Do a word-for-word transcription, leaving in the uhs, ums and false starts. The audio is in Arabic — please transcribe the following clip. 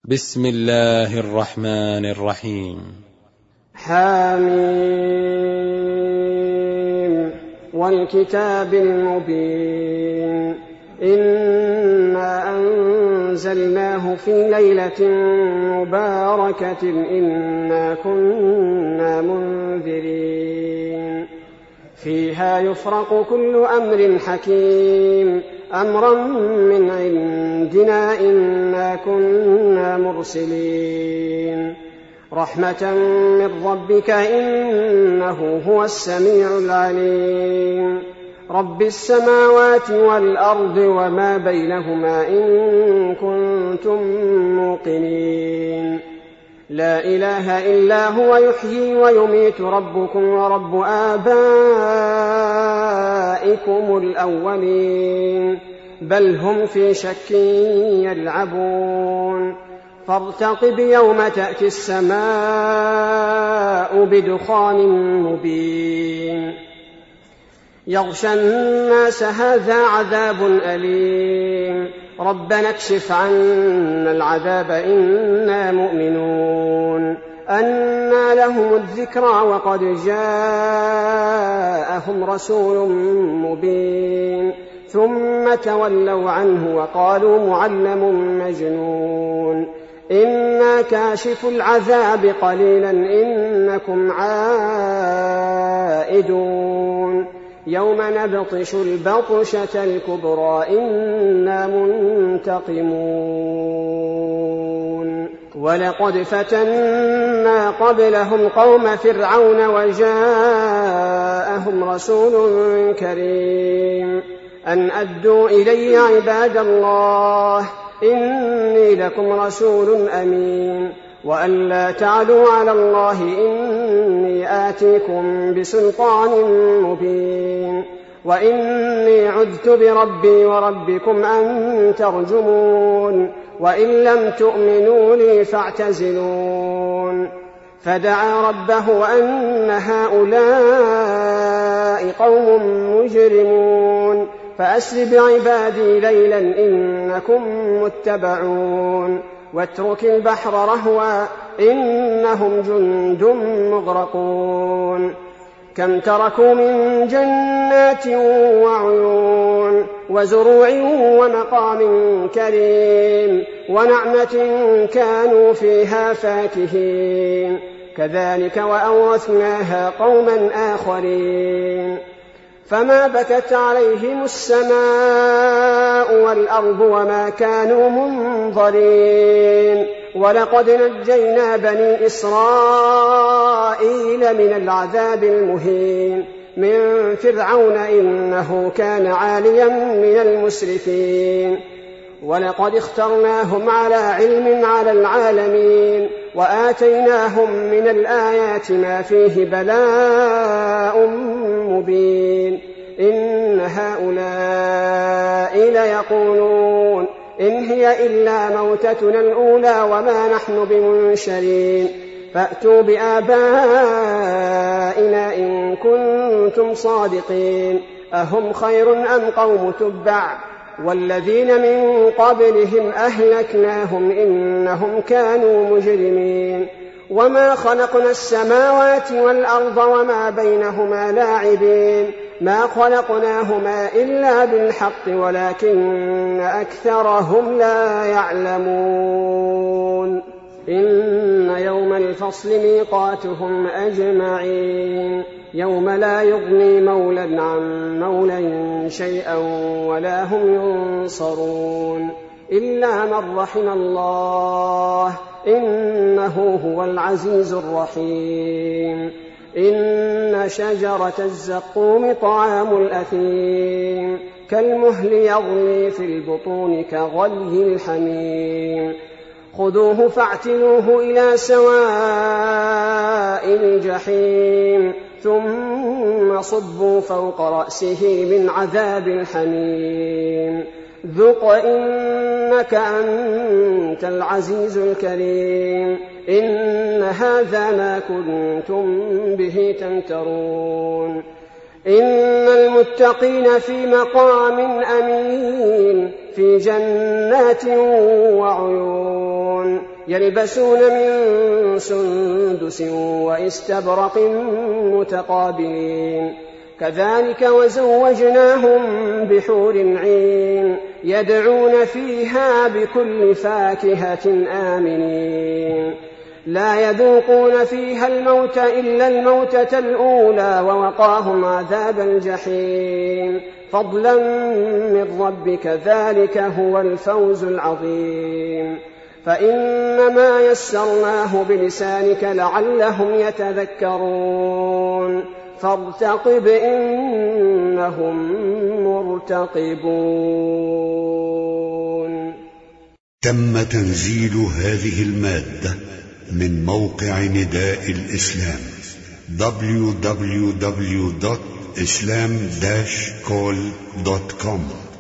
بسم الله الرحمن الرحيم. حميم والكتاب المبين إنا أنزلناه في ليلة مباركة إنا كنا منذرين فيها يفرق كل أمر حكيم أمرا من عندنا إنا كنا مرسلين رحمة من ربك إنه هو السميع العليم رب السماوات والأرض وما بينهما إن كنتم موقنين لا إله إلا هو يحيي ويميت ربكم ورب آبائكم الأولين بل هم في شك يلعبون فارتقب يوم تأتي السماء بدخان مبين يغشى الناس هذا عذاب أليم ربنا اكشف عنا العذاب إنا مؤمنون أنى لهم الذكرى وقد جاءهم رسول مبين ثم تولوا عنه وقالوا معلم مجنون إنا كاشف العذاب قليلا إنكم عائدون يوم نبطش البطشة الكبرى إنا منتقمون ولقد فتنا قبلهم قوم فرعون وجاءهم رسول كريم أن أدوا إلي عباد الله إني لكم رسول أمين وأن لا تعلوا على الله إني آتيكم بسلطان مبين وإني عذت بربي وربكم أن ترجمون وإن لم تؤمنوا لي فاعتزلون فدعا ربه أن هؤلاء قوم مجرمون فأسر بعبادي ليلا إنكم متبعون واترك البحر رهوا إنهم جند مغرقون كم تركوا من جنات وعيون وزروع ومقام كريم ونعمة كانوا فيها فاكهين كذلك وأورثناها قوما آخرين فما بكت عليهم السماء والأرض وما كانوا منظرين ولقد نجينا بني إسرائيل من العذاب المهين من فرعون إنه كان عاليا من المسرفين ولقد اخترناهم على علم على العالمين وآتيناهم من الآيات ما فيه بلاء مبين إن هؤلاء ليقولون إن هي إلا موتتنا الأولى وما نحن بمنشرين فأتوا بآبائنا إن كنتم صادقين أهم خير أم قوم تبع والذين من قبلهم أهلكناهم إنهم كانوا مجرمين وما خلقنا السماوات والأرض وما بينهما لاعبين ما خلقناهما إلا بالحق ولكن أكثرهم لا يعلمون إن يوم الفصل ميقاتهم أجمعين يوم لا يغني مولى عن مولى شيئا ولا هم ينصرون إلا من رحم الله إنه هو العزيز الرحيم إن شجرة الزقوم طعام الأثيم كالمهل يغلي في البطون كغلي الحميم خذوه فاعتلوه إلى سواء الجحيم ثم صبوا فوق رأسه من عذاب الحميم ذق إنك أنت العزيز الكريم إن هذا ما كنتم به تمترون إن المتقين في مقام أمين في جنات وعيون يلبسون من سندس واستبرق متقابلين كذلك وزوجناهم بحور عين يدعون فيها بكل فاكهة آمنين لا يذوقون فيها الموت إلا الموتة الأولى ووقاهم عذاب الجحيم فضلا من ربك ذلك هو الفوز العظيم فإنما يسرناه بلسانك لعلهم يتذكرون فارتقب إنهم مرتقبون. تم تنزيل هذه المادة من موقع نداء الإسلام دبليو دبليو دبليو دوت إسلام داش كول دوت كوم.